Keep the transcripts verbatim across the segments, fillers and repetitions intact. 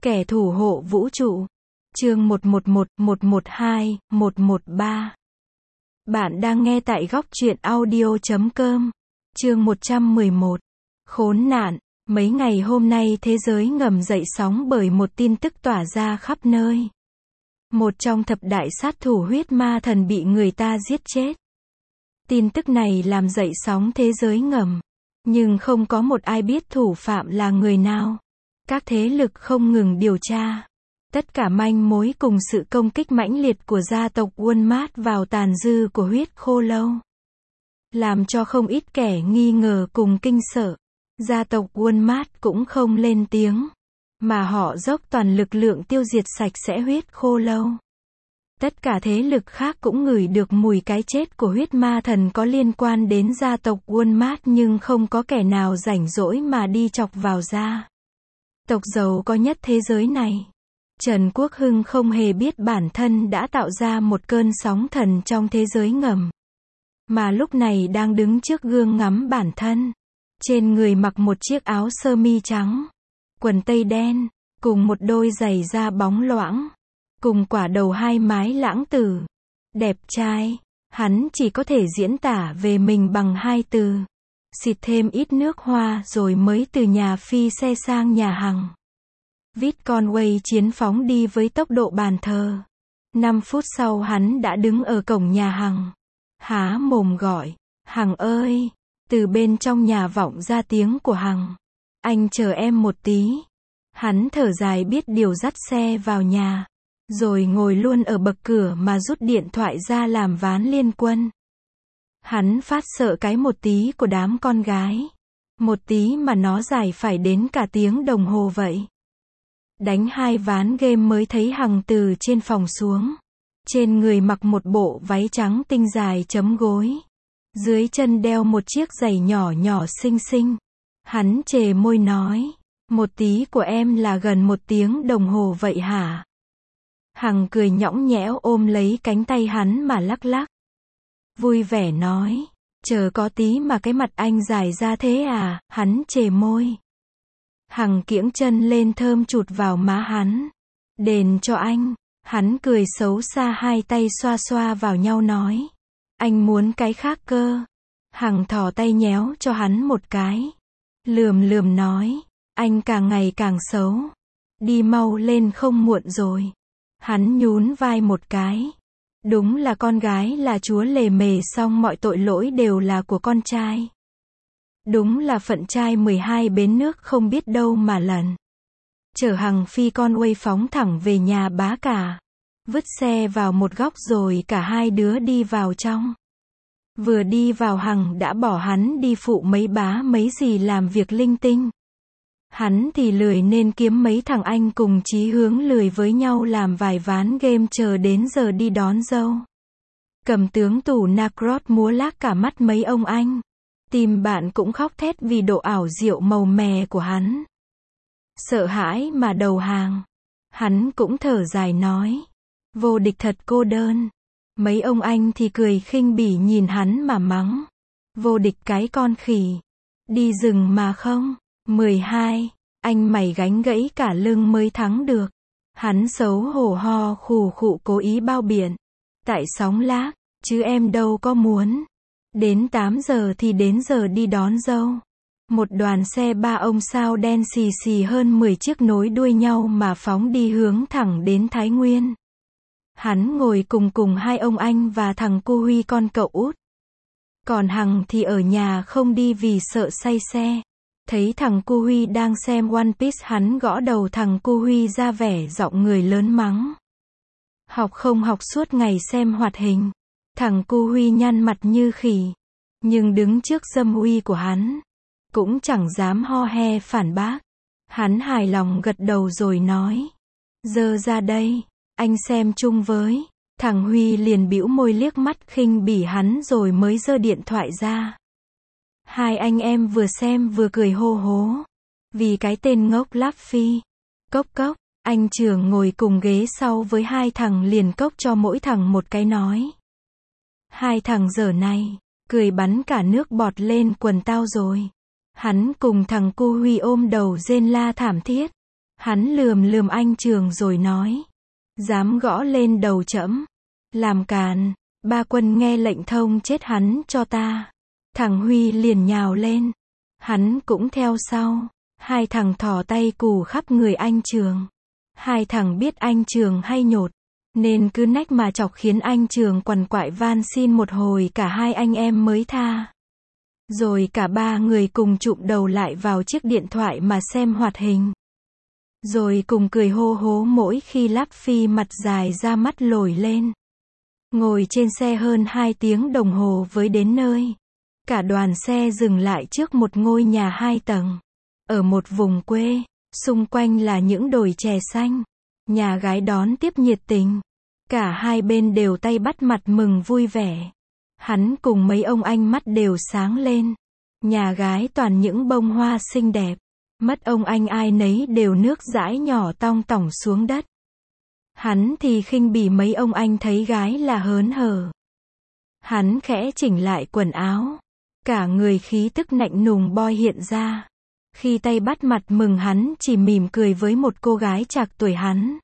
Kẻ thủ hộ vũ trụ. Chương một một một, một một hai, một một ba. Bạn đang nghe tại góc truyện audio chấm com. Chương một trăm mười một. Khốn nạn. Mấy ngày hôm nay thế giới ngầm dậy sóng bởi một tin tức tỏa ra khắp nơi. Một trong thập đại sát thủ huyết ma thần bị người ta giết chết. Tin tức này làm dậy sóng thế giới ngầm. Nhưng không có một ai biết thủ phạm là người nào. Các thế lực không ngừng điều tra. Tất cả manh mối cùng sự công kích mãnh liệt của gia tộc Walmart vào tàn dư của huyết khô lâu. Làm cho không ít kẻ nghi ngờ cùng kinh sợ. Gia tộc Walmart cũng không lên tiếng. Mà họ dốc toàn lực lượng tiêu diệt sạch sẽ huyết khô lâu. Tất cả thế lực khác cũng ngửi được mùi cái chết của huyết ma thần có liên quan đến gia tộc Walmart nhưng không có kẻ nào rảnh rỗi mà đi chọc vào ra. Tộc giàu có nhất thế giới này. Trần Quốc Hưng không hề biết bản thân đã tạo ra một cơn sóng thần trong thế giới ngầm. Mà lúc này đang đứng trước gương ngắm bản thân. Trên người mặc một chiếc áo sơ mi trắng, quần tây đen, cùng một đôi giày da bóng loãng, cùng quả đầu hai mái lãng tử. Đẹp trai. Hắn chỉ có thể diễn tả về mình bằng hai từ. Xịt thêm ít nước hoa rồi mới từ nhà phi xe sang nhà Hằng. Vít Conway chiến phóng đi với tốc độ bàn thờ. Năm phút sau hắn đã đứng ở cổng nhà Hằng. Há mồm gọi, Hằng ơi! Từ bên trong nhà vọng ra tiếng của Hằng. Anh chờ em một tí. Hắn thở dài biết điều dắt xe vào nhà. Rồi ngồi luôn ở bậc cửa mà rút điện thoại ra làm ván liên quân. Hắn phát sợ cái một tí của đám con gái. Một tí mà nó dài phải đến cả tiếng đồng hồ vậy. Đánh hai ván game mới thấy Hằng từ trên phòng xuống. Trên người mặc một bộ váy trắng tinh dài chấm gối. Dưới chân đeo một chiếc giày nhỏ nhỏ xinh xinh. Hắn chề môi nói. Một tí của em là gần một tiếng đồng hồ vậy hả? Hằng cười nhõng nhẽo ôm lấy cánh tay hắn mà lắc lắc. Vui vẻ nói. Chờ có tí mà cái mặt anh dài ra thế à? Hắn chề môi. Hằng kiễng chân lên thơm chụt vào má hắn. Đền cho anh. Hắn cười xấu xa hai tay xoa xoa vào nhau nói. Anh muốn cái khác cơ. Hằng thò tay nhéo cho hắn một cái. Lườm lườm nói. Anh càng ngày càng xấu. Đi mau lên không muộn rồi. Hắn nhún vai một cái. Đúng là con gái là chúa lề mề xong mọi tội lỗi đều là của con trai. Đúng là phận trai mười hai bến nước không biết đâu mà lần. Chở Hằng phi Conway phóng thẳng về nhà bá cả. Vứt xe vào một góc rồi cả hai đứa đi vào trong. Vừa đi vào Hằng đã bỏ hắn đi phụ mấy bá mấy gì làm việc linh tinh. Hắn thì lười nên kiếm mấy thằng anh cùng chí hướng lười với nhau làm vài ván game chờ đến giờ đi đón dâu. Cầm tướng tủ Nacrot múa lác cả mắt mấy ông anh. Tim bạn cũng khóc thét vì độ ảo diệu màu mè của hắn. Sợ hãi mà đầu hàng. Hắn cũng thở dài nói. Vô địch thật cô đơn. Mấy ông anh thì cười khinh bỉ nhìn hắn mà mắng. Vô địch cái con khỉ. Đi rừng mà không. mười hai. Anh mày gánh gãy cả lưng mới thắng được. Hắn xấu hổ ho khù khụ cố ý bao biện. Tại sóng lác, chứ em đâu có muốn. Đến tám giờ thì đến giờ đi đón dâu. Một đoàn xe ba ông sao đen xì xì hơn mười chiếc nối đuôi nhau mà phóng đi hướng thẳng đến Thái Nguyên. Hắn ngồi cùng cùng hai ông anh và thằng cu Huy con cậu út. Còn Hằng thì ở nhà không đi vì sợ say xe. Thấy thằng cu Huy đang xem One Piece hắn gõ đầu thằng cu Huy ra vẻ giọng người lớn mắng. Học không học suốt ngày xem hoạt hình. Thằng cu Huy nhăn mặt như khỉ. Nhưng đứng trước dâm uy của hắn. Cũng chẳng dám ho he phản bác. Hắn hài lòng gật đầu rồi nói. Dơ ra đây. Anh xem chung với. Thằng Huy liền bĩu môi liếc mắt khinh bỉ hắn rồi mới giơ điện thoại ra. Hai anh em vừa xem vừa cười hô hố. Vì cái tên ngốc Luffy. Cốc cốc. Anh trưởng ngồi cùng ghế sau với hai thằng liền cốc cho mỗi thằng một cái nói. Hai thằng dở này. Cười bắn cả nước bọt lên quần tao rồi. Hắn cùng thằng cu Huy ôm đầu rên la thảm thiết. Hắn lườm lườm anh Trường rồi nói. Dám gõ lên đầu trẫm. Làm càn. Ba Quân nghe lệnh thông chết hắn cho ta. Thằng Huy liền nhào lên. Hắn cũng theo sau. Hai thằng thò tay cù khắp người anh Trường. Hai thằng biết anh Trường hay nhột, nên cứ nách mà chọc khiến anh Trường quằn quại van xin một hồi, cả hai anh em mới tha. Rồi cả ba người cùng chụm đầu lại vào chiếc điện thoại mà xem hoạt hình. Rồi cùng cười hô hố mỗi khi Láp Phi mặt dài ra mắt lồi lên. Ngồi trên xe hơn hai tiếng đồng hồ với đến nơi. Cả đoàn xe dừng lại trước một ngôi nhà hai tầng. Ở một vùng quê, xung quanh là những đồi chè xanh. Nhà gái đón tiếp nhiệt tình. Cả hai bên đều tay bắt mặt mừng vui vẻ. Hắn cùng mấy ông anh mắt đều sáng lên. Nhà gái toàn những bông hoa xinh đẹp. Mất ông anh ai nấy đều nước dãi nhỏ tong tỏng xuống đất. Hắn thì khinh bỉ mấy ông anh thấy gái là hớn hở. Hắn khẽ chỉnh lại quần áo. Cả người khí tức lạnh lùng boy hiện ra. Khi tay bắt mặt mừng hắn chỉ mỉm cười với một cô gái trạc tuổi hắn.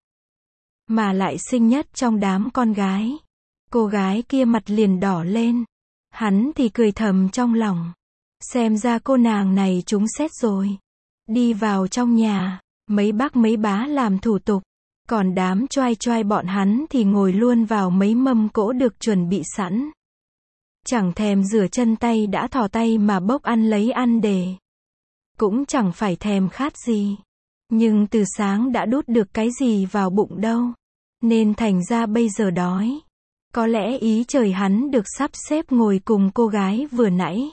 Mà lại xinh nhất trong đám con gái. Cô gái kia mặt liền đỏ lên. Hắn thì cười thầm trong lòng. Xem ra cô nàng này trúng xét rồi. Đi vào trong nhà, mấy bác mấy bá làm thủ tục. Còn đám choai choai bọn hắn thì ngồi luôn vào mấy mâm cỗ được chuẩn bị sẵn. Chẳng thèm rửa chân tay đã thò tay mà bốc ăn lấy ăn để. Cũng chẳng phải thèm khát gì. Nhưng từ sáng đã đút được cái gì vào bụng đâu. Nên thành ra bây giờ đói. Có lẽ ý trời hắn được sắp xếp ngồi cùng cô gái vừa nãy.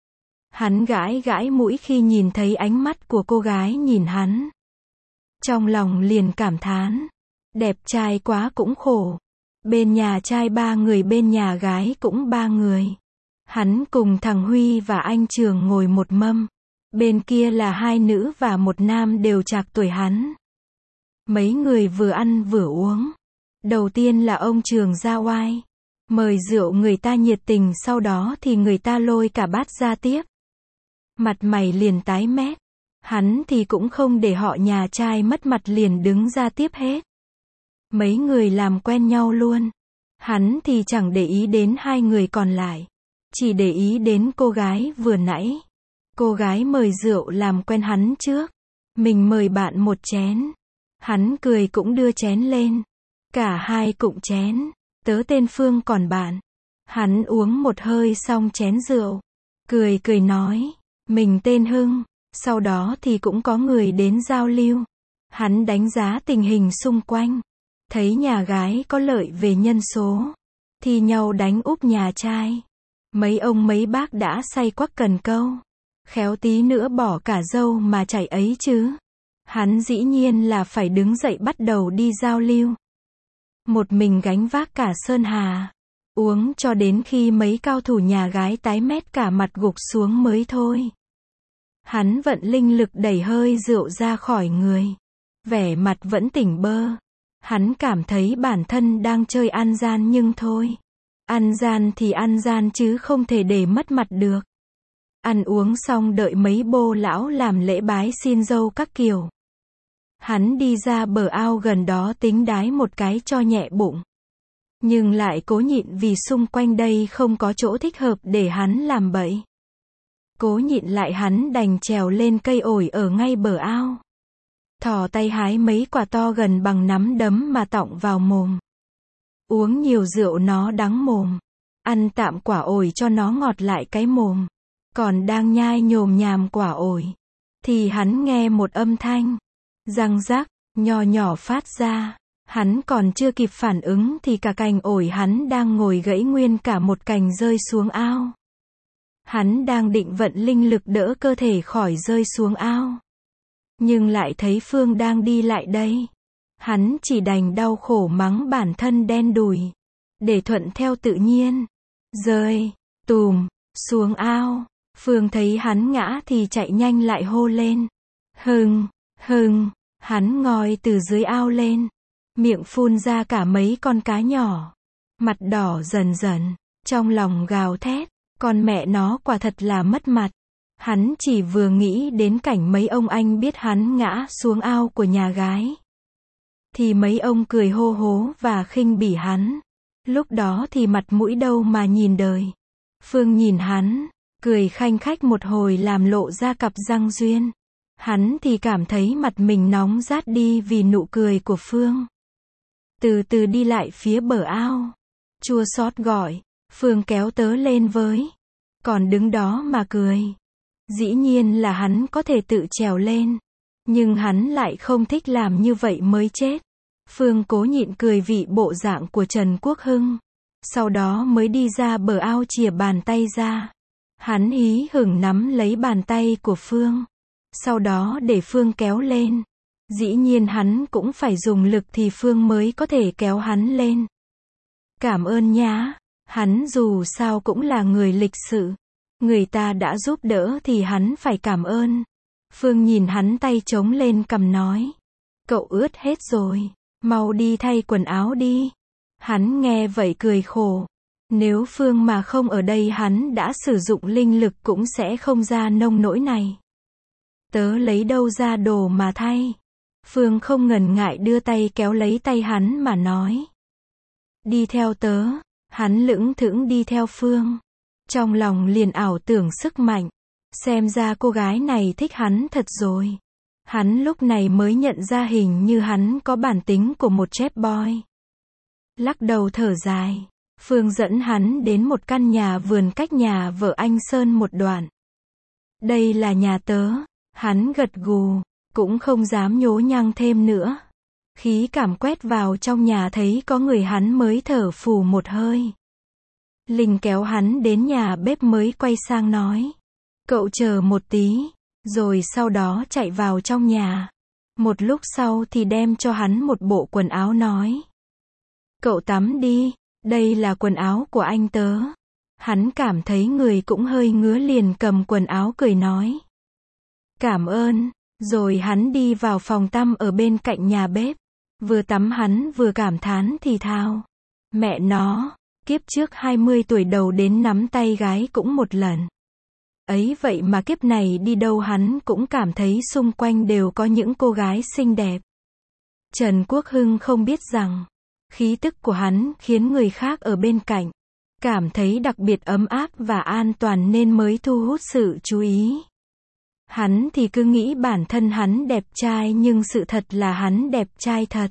Hắn gãi gãi mũi khi nhìn thấy ánh mắt của cô gái nhìn hắn. Trong lòng liền cảm thán. Đẹp trai quá cũng khổ. Bên nhà trai ba người, bên nhà gái cũng ba người. Hắn cùng thằng Huy và anh Trường ngồi một mâm. Bên kia là hai nữ và một nam đều trạc tuổi hắn. Mấy người vừa ăn vừa uống. Đầu tiên là ông Trường ra oai. Mời rượu người ta nhiệt tình, sau đó thì người ta lôi cả bát ra tiếp. Mặt mày liền tái mét. Hắn thì cũng không để họ nhà trai mất mặt liền đứng ra tiếp hết. Mấy người làm quen nhau luôn. Hắn thì chẳng để ý đến hai người còn lại. Chỉ để ý đến cô gái vừa nãy. Cô gái mời rượu làm quen hắn trước. Mình mời bạn một chén. Hắn cười cũng đưa chén lên. Cả hai cụng chén. Tớ tên Phương còn bạn. Hắn uống một hơi xong chén rượu. Cười cười nói. Mình tên Hưng. Sau đó thì cũng có người đến giao lưu. Hắn đánh giá tình hình xung quanh. Thấy nhà gái có lợi về nhân số. Thì nhau đánh úp nhà trai. Mấy ông mấy bác đã say quắc cần câu. Khéo tí nữa bỏ cả dâu mà chảy ấy chứ. Hắn dĩ nhiên là phải đứng dậy bắt đầu đi giao lưu. Một mình gánh vác cả sơn hà. Uống cho đến khi mấy cao thủ nhà gái tái mét cả mặt gục xuống mới thôi. Hắn vận linh lực đẩy hơi rượu ra khỏi người. Vẻ mặt vẫn tỉnh bơ. Hắn cảm thấy bản thân đang chơi ăn gian nhưng thôi. Ăn gian thì ăn gian chứ không thể để mất mặt được. Ăn uống xong đợi mấy bô lão làm lễ bái xin dâu các kiểu. Hắn đi ra bờ ao gần đó tính đái một cái cho nhẹ bụng. Nhưng lại cố nhịn vì xung quanh đây không có chỗ thích hợp để hắn làm bậy. Cố nhịn lại hắn đành trèo lên cây ổi ở ngay bờ ao. Thò tay hái mấy quả to gần bằng nắm đấm mà tọng vào mồm. Uống nhiều rượu nó đắng mồm. Ăn tạm quả ổi cho nó ngọt lại cái mồm. Còn đang nhai nhồm nhàm quả ổi. Thì hắn nghe một âm thanh. Răng rắc, nho nhỏ phát ra. Hắn còn chưa kịp phản ứng thì cả cành ổi hắn đang ngồi gãy nguyên cả một cành rơi xuống ao. Hắn đang định vận linh lực đỡ cơ thể khỏi rơi xuống ao. Nhưng lại thấy Phương đang đi lại đây. Hắn chỉ đành đau khổ mắng bản thân đen đủi. Để thuận theo tự nhiên. Rơi, tùm, xuống ao. Phương thấy hắn ngã thì chạy nhanh lại hô lên. Hưng, Hưng, hắn ngoi từ dưới ao lên. Miệng phun ra cả mấy con cá nhỏ. Mặt đỏ dần dần. Trong lòng gào thét. Con mẹ nó quả thật là mất mặt. Hắn chỉ vừa nghĩ đến cảnh mấy ông anh biết hắn ngã xuống ao của nhà gái, thì mấy ông cười hô hố và khinh bỉ hắn. Lúc đó thì mặt mũi đâu mà nhìn đời. Phương nhìn hắn, cười khanh khách một hồi làm lộ ra cặp răng duyên. Hắn thì cảm thấy mặt mình nóng rát đi vì nụ cười của Phương. Từ từ đi lại phía bờ ao. Chua xót gọi, Phương kéo tớ lên với. Còn đứng đó mà cười. Dĩ nhiên là hắn có thể tự trèo lên. Nhưng hắn lại không thích làm như vậy mới chết. Phương cố nhịn cười vị bộ dạng của Trần Quốc Hưng. Sau đó mới đi ra bờ ao chìa bàn tay ra. Hắn hí hửng nắm lấy bàn tay của Phương. Sau đó để Phương kéo lên. Dĩ nhiên hắn cũng phải dùng lực thì Phương mới có thể kéo hắn lên. Cảm ơn nhá. Hắn dù sao cũng là người lịch sự. Người ta đã giúp đỡ thì hắn phải cảm ơn. Phương nhìn hắn tay chống lên cằm nói. Cậu ướt hết rồi. Mau đi thay quần áo đi. Hắn nghe vậy cười khổ. Nếu Phương mà không ở đây hắn đã sử dụng linh lực cũng sẽ không ra nông nỗi này. Tớ lấy đâu ra đồ mà thay. Phương không ngần ngại đưa tay kéo lấy tay hắn mà nói. Đi theo tớ. Hắn lững thững đi theo Phương. Trong lòng liền ảo tưởng sức mạnh. Xem ra cô gái này thích hắn thật rồi. Hắn lúc này mới nhận ra hình như hắn có bản tính của một chép boy. Lắc đầu thở dài. Phương dẫn hắn đến một căn nhà vườn cách nhà vợ anh Sơn một đoạn. Đây là nhà tớ. Hắn gật gù. Cũng không dám nhố nhăng thêm nữa. Khí cảm quét vào trong nhà thấy có người hắn mới thở phù một hơi. Linh kéo hắn đến nhà bếp mới quay sang nói. Cậu chờ một tí. Rồi sau đó chạy vào trong nhà. Một lúc sau thì đem cho hắn một bộ quần áo nói. Cậu tắm đi. Đây là quần áo của anh tớ. Hắn cảm thấy người cũng hơi ngứa liền cầm quần áo cười nói. Cảm ơn. Rồi hắn đi vào phòng tắm ở bên cạnh nhà bếp. Vừa tắm hắn vừa cảm thán thì thào. Mẹ nó, kiếp trước hai mươi tuổi đầu đến nắm tay gái cũng một lần. Ấy vậy mà kiếp này đi đâu hắn cũng cảm thấy xung quanh đều có những cô gái xinh đẹp. Trần Quốc Hưng không biết rằng, khí tức của hắn khiến người khác ở bên cạnh cảm thấy đặc biệt ấm áp và an toàn nên mới thu hút sự chú ý. Hắn thì cứ nghĩ bản thân hắn đẹp trai nhưng sự thật là hắn đẹp trai thật.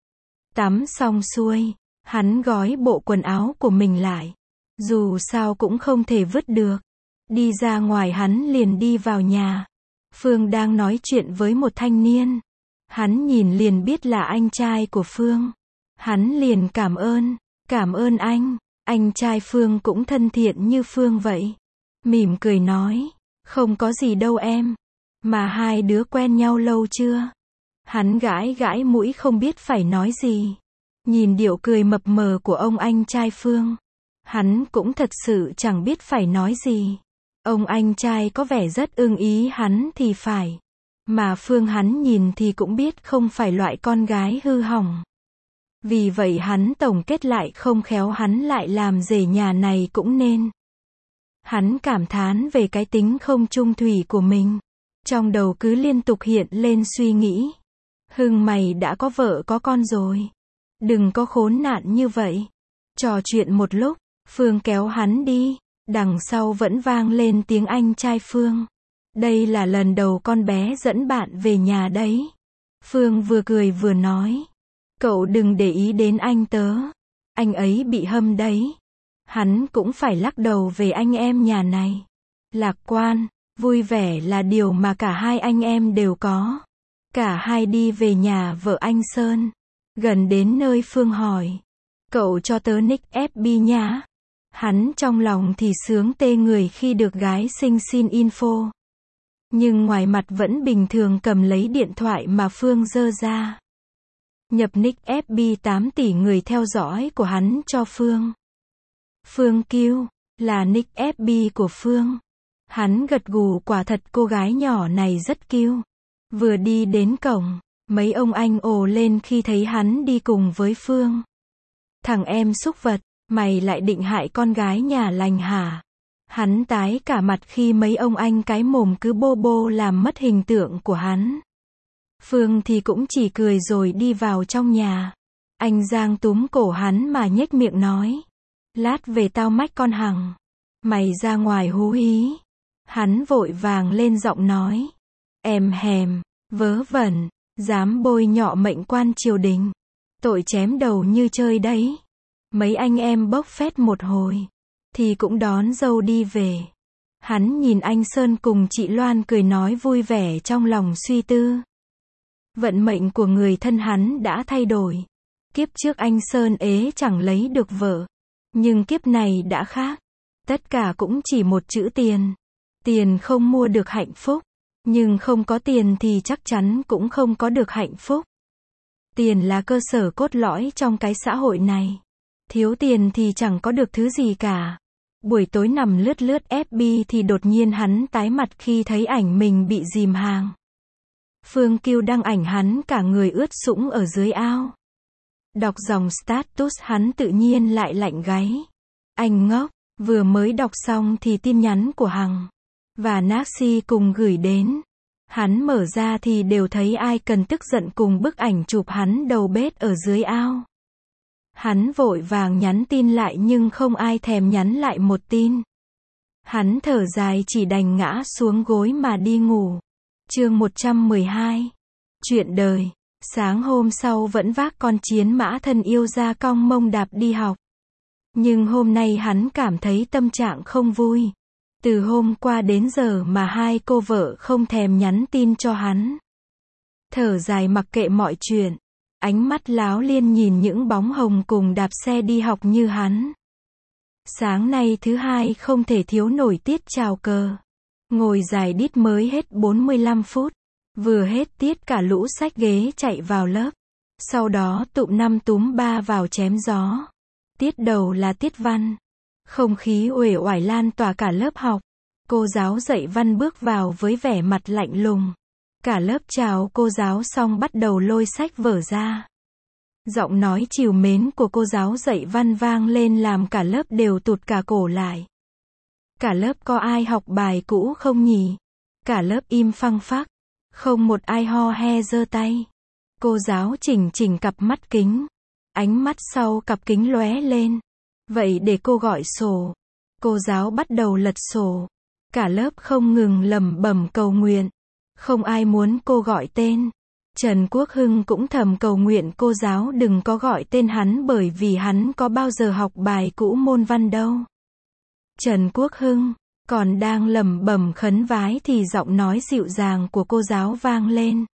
Tắm xong xuôi, hắn gói bộ quần áo của mình lại. Dù sao cũng không thể vứt được. Đi ra ngoài hắn liền đi vào nhà. Phương đang nói chuyện với một thanh niên. Hắn nhìn liền biết là anh trai của Phương. Hắn liền cảm ơn. Cảm ơn anh. Anh trai Phương cũng thân thiện như Phương vậy. Mỉm cười nói. Không có gì đâu em. Mà hai đứa quen nhau lâu chưa? Hắn gãi gãi mũi không biết phải nói gì. Nhìn điệu cười mập mờ của ông anh trai Phương. Hắn cũng thật sự chẳng biết phải nói gì. Ông anh trai có vẻ rất ưng ý hắn thì phải. Mà Phương hắn nhìn thì cũng biết không phải loại con gái hư hỏng. Vì vậy hắn tổng kết lại không khéo hắn lại làm rể nhà này cũng nên. Hắn cảm thán về cái tính không chung thủy của mình. Trong đầu cứ liên tục hiện lên suy nghĩ. Hưng mày đã có vợ có con rồi. Đừng có khốn nạn như vậy. Trò chuyện một lúc, Phương kéo hắn đi. Đằng sau vẫn vang lên tiếng anh trai Phương. Đây là lần đầu con bé dẫn bạn về nhà đấy. Phương vừa cười vừa nói. Cậu đừng để ý đến anh tớ. Anh ấy bị hâm đấy. Hắn cũng phải lắc đầu về anh em nhà này. Lạc quan, vui vẻ là điều mà cả hai anh em đều có. Cả hai đi về nhà vợ anh Sơn. Gần đến nơi Phương hỏi. Cậu cho tớ nick ép bê nhá. Hắn trong lòng thì sướng tê người khi được gái xinh xin info. Nhưng ngoài mặt vẫn bình thường cầm lấy điện thoại mà Phương giơ ra. Nhập nick ép bê tám tỷ người theo dõi của hắn cho Phương. Phương kêu, là nick ép bê của Phương. Hắn gật gù quả thật cô gái nhỏ này rất kêu. Vừa đi đến cổng, mấy ông anh ồ lên khi thấy hắn đi cùng với Phương. Thằng em xúc vật, mày lại định hại con gái nhà lành hả? Hắn tái cả mặt khi mấy ông anh cái mồm cứ bô bô làm mất hình tượng của hắn. Phương thì cũng chỉ cười rồi đi vào trong nhà. Anh Giang túm cổ hắn mà nhếch miệng nói. Lát về tao mách con Hằng. Mày ra ngoài hú hí. Hắn vội vàng lên giọng nói. Em hèm, vớ vẩn, dám bôi nhọ mệnh quan triều đình. Tội chém đầu như chơi đấy. Mấy anh em bốc phét một hồi. Thì cũng đón dâu đi về. Hắn nhìn anh Sơn cùng chị Loan cười nói vui vẻ trong lòng suy tư. Vận mệnh của người thân hắn đã thay đổi. Kiếp trước anh Sơn ế chẳng lấy được vợ. Nhưng kiếp này đã khác. Tất cả cũng chỉ một chữ tiền. Tiền không mua được hạnh phúc. Nhưng không có tiền thì chắc chắn cũng không có được hạnh phúc. Tiền là cơ sở cốt lõi trong cái xã hội này. Thiếu tiền thì chẳng có được thứ gì cả. Buổi tối nằm lướt lướt ép bê thì đột nhiên hắn tái mặt khi thấy ảnh mình bị dìm hàng. Phương Kiêu đăng ảnh hắn cả người ướt sũng ở dưới ao. Đọc dòng status hắn tự nhiên lại lạnh gáy. Anh ngốc, vừa mới đọc xong thì tin nhắn của Hằng và Naxi cùng gửi đến. Hắn mở ra thì đều thấy ai cần tức giận cùng bức ảnh chụp hắn đầu bếp ở dưới ao. Hắn vội vàng nhắn tin lại nhưng không ai thèm nhắn lại một tin. Hắn thở dài chỉ đành ngã xuống gối mà đi ngủ. Chương một trăm mười hai. Chuyện đời. Sáng hôm sau vẫn vác con chiến mã thân yêu ra cong mông đạp đi học. Nhưng hôm nay hắn cảm thấy tâm trạng không vui. Từ hôm qua đến giờ mà hai cô vợ không thèm nhắn tin cho hắn. Thở dài mặc kệ mọi chuyện. Ánh mắt láo liên nhìn những bóng hồng cùng đạp xe đi học như hắn. Sáng nay thứ hai không thể thiếu nổi tiết chào cờ. Ngồi dài đít mới hết bốn mươi lăm phút. Vừa hết tiết cả lũ xách ghế chạy vào lớp. Sau đó tụm năm túm ba vào chém gió. Tiết đầu là tiết văn. Không khí uể oải lan tỏa cả lớp học. Cô giáo dạy văn bước vào với vẻ mặt lạnh lùng. Cả lớp chào cô giáo xong bắt đầu lôi sách vở ra. Giọng nói trìu mến của cô giáo dạy văn vang lên làm cả lớp đều tụt cả cổ lại. Cả lớp có ai học bài cũ không nhỉ? Cả lớp im phăng phắc. Không một ai ho he giơ tay. Cô giáo chỉnh chỉnh cặp mắt kính. Ánh mắt sau cặp kính lóe lên. Vậy để cô gọi sổ. Cô giáo bắt đầu lật sổ. Cả lớp không ngừng lẩm bẩm cầu nguyện. Không ai muốn cô gọi tên. Trần Quốc Hưng cũng thầm cầu nguyện cô giáo đừng có gọi tên hắn bởi vì hắn có bao giờ học bài cũ môn văn đâu. Trần Quốc Hưng còn đang lẩm bẩm khấn vái thì giọng nói dịu dàng của cô giáo vang lên.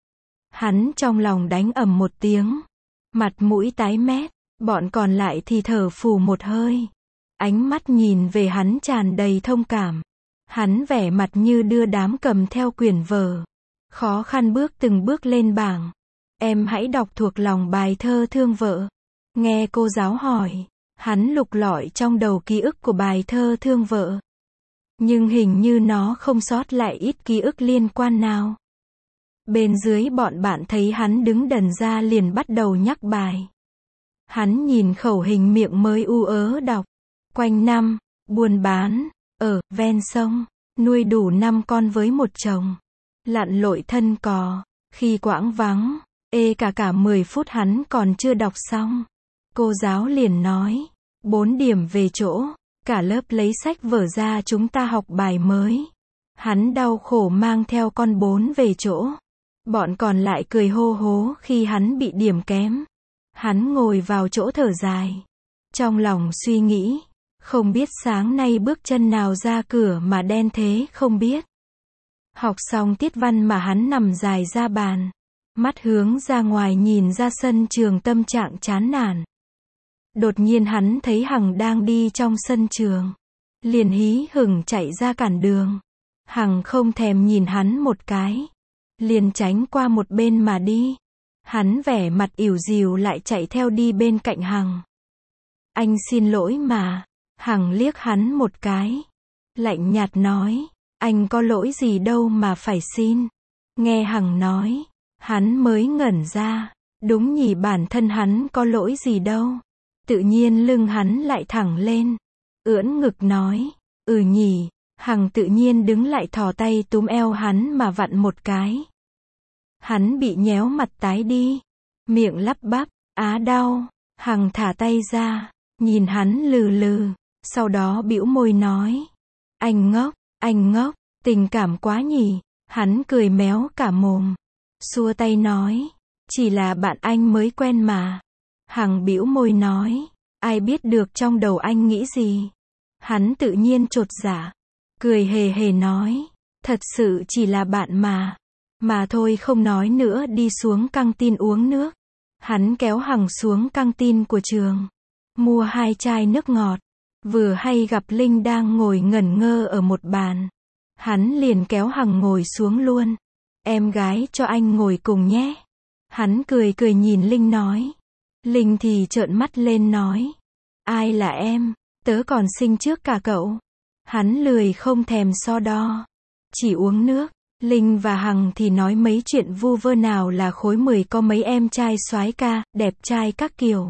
Hắn trong lòng đánh ầm một tiếng. Mặt mũi tái mét. Bọn còn lại thì thở phù một hơi. Ánh mắt nhìn về hắn tràn đầy thông cảm. Hắn vẻ mặt như đưa đám cầm theo quyển vở. Khó khăn bước từng bước lên bảng. Em hãy đọc thuộc lòng bài thơ thương vợ. Nghe cô giáo hỏi. Hắn lục lọi trong đầu ký ức của bài thơ thương vợ. Nhưng hình như nó không sót lại ít ký ức liên quan nào. Bên dưới bọn bạn thấy hắn đứng đần ra liền bắt đầu nhắc bài. Hắn nhìn khẩu hình miệng mới u ớ đọc. Quanh năm, buôn bán, ở, ven sông, nuôi đủ năm con với một chồng. Lặn lội thân cò, khi quãng vắng, ê cả cả mười phút hắn còn chưa đọc xong. Cô giáo liền nói, bốn điểm về chỗ, cả lớp lấy sách vở ra chúng ta học bài mới. Hắn đau khổ mang theo con bốn về chỗ. Bọn còn lại cười hô hố khi hắn bị điểm kém. Hắn ngồi vào chỗ thở dài. Trong lòng suy nghĩ, không biết sáng nay bước chân nào ra cửa mà đen thế không biết. Học xong tiết văn mà hắn nằm dài ra bàn. Mắt hướng ra ngoài nhìn ra sân trường tâm trạng chán nản. Đột nhiên hắn thấy Hằng đang đi trong sân trường. Liền hí hửng chạy ra cản đường. Hằng không thèm nhìn hắn một cái. Liền tránh qua một bên mà đi. Hắn vẻ mặt ỉu dìu lại chạy theo đi bên cạnh Hằng. Anh xin lỗi mà. Hằng liếc hắn một cái. Lạnh nhạt nói. Anh có lỗi gì đâu mà phải xin. Nghe Hằng nói. Hắn mới ngẩn ra. Đúng nhỉ bản thân hắn có lỗi gì đâu. Tự nhiên lưng hắn lại thẳng lên. Ưỡn ngực nói. Ừ nhỉ, Hằng tự nhiên đứng lại thò tay túm eo hắn mà vặn một cái. Hắn bị nhéo mặt tái đi, miệng lắp bắp, á đau. Hằng thả tay ra, nhìn hắn lừ lừ, sau đó bĩu môi nói. Anh ngốc, anh ngốc, tình cảm quá nhỉ. Hắn cười méo cả mồm, xua tay nói. Chỉ là bạn anh mới quen mà. Hằng bĩu môi nói. Ai biết được trong đầu anh nghĩ gì. Hắn tự nhiên chột dạ, cười hề hề nói. Thật sự chỉ là bạn mà. Mà thôi không nói nữa, đi xuống căng tin uống nước. Hắn kéo Hằng xuống căng tin của trường, mua hai chai nước ngọt. Vừa hay gặp Linh đang ngồi ngẩn ngơ ở một bàn. Hắn liền kéo Hằng ngồi xuống luôn. Em gái cho anh ngồi cùng nhé. Hắn cười cười nhìn Linh nói. Linh thì trợn mắt lên nói. Ai là em, tớ còn sinh trước cả cậu. Hắn lười không thèm so đo, chỉ uống nước. Linh và Hằng thì nói mấy chuyện vu vơ, nào là khối mười có mấy em trai soái ca, đẹp trai các kiểu.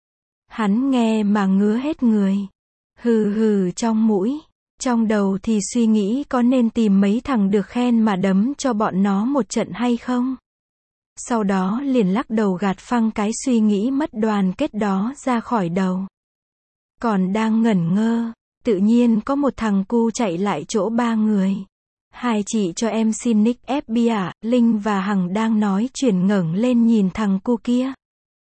Hắn nghe mà ngứa hết người. Hừ hừ trong mũi. Trong đầu thì suy nghĩ có nên tìm mấy thằng được khen mà đấm cho bọn nó một trận hay không. Sau đó liền lắc đầu gạt phăng cái suy nghĩ mất đoàn kết đó ra khỏi đầu. Còn đang ngẩn ngơ, tự nhiên có một thằng cu chạy lại chỗ ba người. Hai chị cho em xin nick ép bê à. Linh và Hằng đang nói chuyện ngẩng lên nhìn thằng cu kia.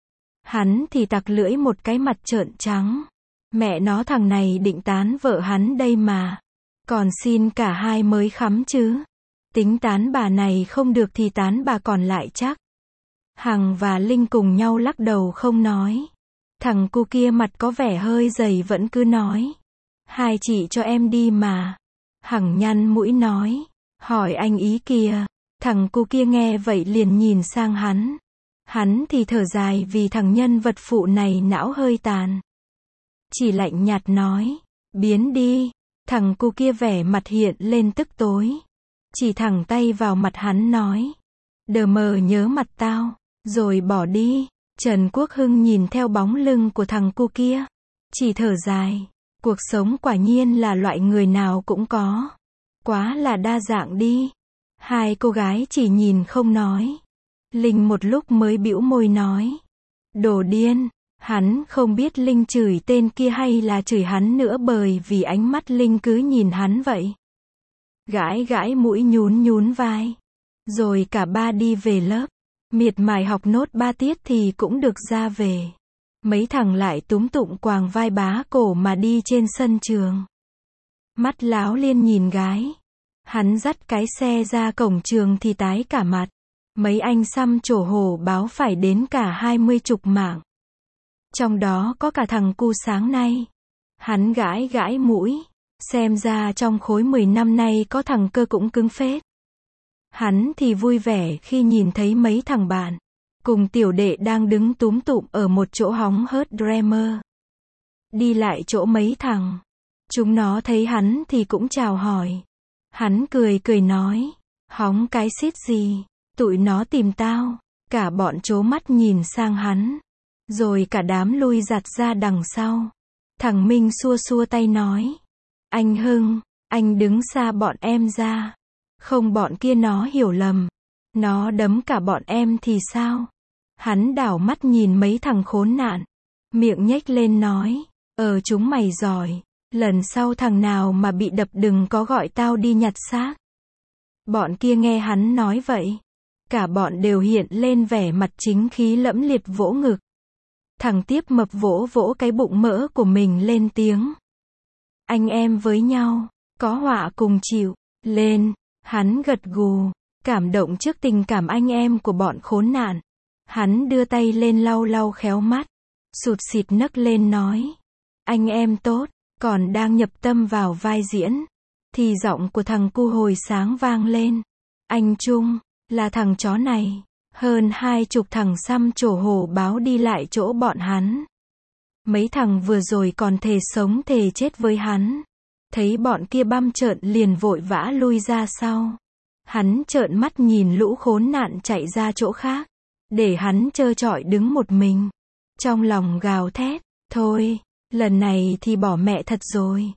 Hắn thì tặc lưỡi một cái, mặt trợn trắng. Mẹ nó, thằng này định tán vợ hắn đây mà. Còn xin cả hai mới khắm chứ. Tính tán bà này không được thì tán bà còn lại chắc. Hằng và Linh cùng nhau lắc đầu không nói. Thằng cu kia mặt có vẻ hơi dày vẫn cứ nói. Hai chị cho em đi mà. Hằng nhăn mũi nói. Hỏi anh ý kìa. Thằng cu kia nghe vậy liền nhìn sang hắn. Hắn thì thở dài vì thằng nhân vật phụ này não hơi tàn. Chỉ lạnh nhạt nói. Biến đi. Thằng cu kia vẻ mặt hiện lên tức tối. Chỉ thẳng tay vào mặt hắn nói. Đờ mờ nhớ mặt tao. Rồi bỏ đi. Trần Quốc Hưng nhìn theo bóng lưng của thằng cu kia. Chỉ thở dài. Cuộc sống quả nhiên là loại người nào cũng có. Quá là đa dạng đi. Hai cô gái chỉ nhìn không nói. Linh một lúc mới bĩu môi nói. Đồ điên. Hắn không biết Linh chửi tên kia hay là chửi hắn nữa, bởi vì ánh mắt Linh cứ nhìn hắn vậy. Gãi gãi mũi nhún nhún vai. Rồi cả ba đi về lớp. Miệt mài học nốt ba tiết thì cũng được ra về. Mấy thằng lại túm tụm quàng vai bá cổ mà đi trên sân trường. Mắt láo liên nhìn gái. Hắn dắt cái xe ra cổng trường thì tái cả mặt. Mấy anh xăm trổ hổ báo phải đến cả hai mươi chục mạng. Trong đó có cả thằng cu sáng nay. Hắn gãi gãi mũi. Xem ra trong khối mười năm nay có thằng cơ cũng cứng phết. Hắn thì vui vẻ khi nhìn thấy mấy thằng bạn cùng tiểu đệ đang đứng túm tụm ở một chỗ hóng hớt Dreamer. Đi lại chỗ mấy thằng. Chúng nó thấy hắn thì cũng chào hỏi. Hắn cười cười nói. Hóng cái xít gì. Tụi nó tìm tao. Cả bọn trố mắt nhìn sang hắn. Rồi cả đám lui giặt ra đằng sau. Thằng Minh xua xua tay nói. Anh Hưng, anh đứng xa bọn em ra. Không bọn kia nó hiểu lầm. Nó đấm cả bọn em thì sao? Hắn đảo mắt nhìn mấy thằng khốn nạn. Miệng nhếch lên nói. Ờ chúng mày giỏi. Lần sau thằng nào mà bị đập đừng có gọi tao đi nhặt xác. Bọn kia nghe hắn nói vậy. Cả bọn đều hiện lên vẻ mặt chính khí lẫm liệt vỗ ngực. Thằng Tiếp Mập vỗ vỗ cái bụng mỡ của mình lên tiếng. Anh em với nhau, có họa cùng chịu. Lên, hắn gật gù, cảm động trước tình cảm anh em của bọn khốn nạn. Hắn đưa tay lên lau lau khéo mắt, sụt sịt nấc lên nói. Anh em tốt, còn đang nhập tâm vào vai diễn. Thì giọng của thằng cu hồi sáng vang lên. Anh Trung, là thằng chó này. Hơn hai chục thằng xăm trổ hổ báo đi lại chỗ bọn hắn. Mấy thằng vừa rồi còn thề sống thề chết với hắn. Thấy bọn kia băm trợn liền vội vã lui ra sau. Hắn trợn mắt nhìn lũ khốn nạn chạy ra chỗ khác. Để hắn trơ trọi đứng một mình. Trong lòng gào thét. Thôi, lần này thì bỏ mẹ thật rồi.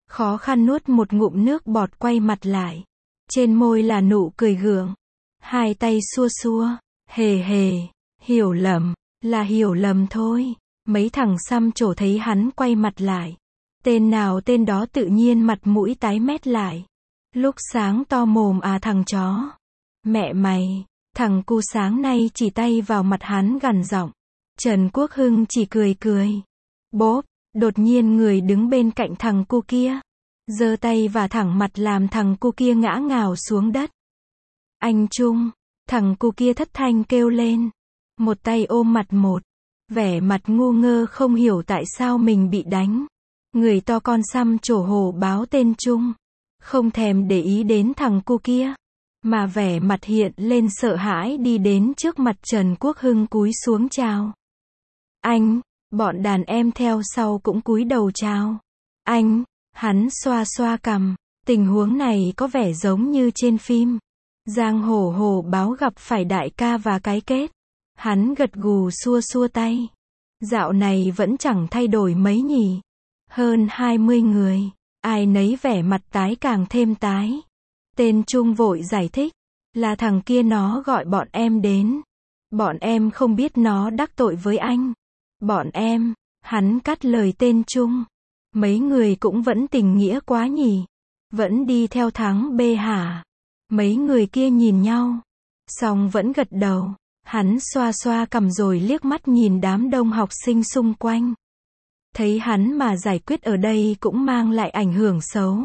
Khó khăn nuốt một ngụm nước bọt quay mặt lại. Trên môi là nụ cười gượng. Hai tay xua xua. Hề hề. Hiểu lầm. Là hiểu lầm thôi. Mấy thằng xăm trổ thấy hắn quay mặt lại. Tên nào tên đó tự nhiên mặt mũi tái mét lại. Lúc sáng to mồm à thằng chó. Mẹ mày. Thằng cu sáng nay chỉ tay vào mặt hắn gằn giọng. Trần Quốc Hưng chỉ cười cười. Bốp. Đột nhiên người đứng bên cạnh thằng cu kia. Giơ tay và thẳng mặt làm thằng cu kia ngã ngào xuống đất. Anh Trung. Thằng cu kia thất thanh kêu lên. Một tay ôm mặt một. Vẻ mặt ngu ngơ không hiểu tại sao mình bị đánh. Người to con xăm trổ hổ báo tên Trung. Không thèm để ý đến thằng cu kia. Mà vẻ mặt hiện lên sợ hãi đi đến trước mặt Trần Quốc Hưng cúi xuống chào. Anh. Bọn đàn em theo sau cũng cúi đầu chào. Anh. Hắn xoa xoa cằm. Tình huống này có vẻ giống như trên phim. Giang hổ hổ báo gặp phải đại ca và cái kết. Hắn gật gù xua xua tay. Dạo này vẫn chẳng thay đổi mấy nhỉ. Hơn hai mươi người. Ai nấy vẻ mặt tái càng thêm tái. Tên Trung vội giải thích. Là thằng kia nó gọi bọn em đến. Bọn em không biết nó đắc tội với anh. Bọn em. Hắn cắt lời tên Trung. Mấy người cũng vẫn tình nghĩa quá nhỉ. Vẫn đi theo Thắng B hả? Mấy người kia nhìn nhau. Xong vẫn gật đầu. Hắn xoa xoa cằm rồi liếc mắt nhìn đám đông học sinh xung quanh. Thấy hắn mà giải quyết ở đây cũng mang lại ảnh hưởng xấu.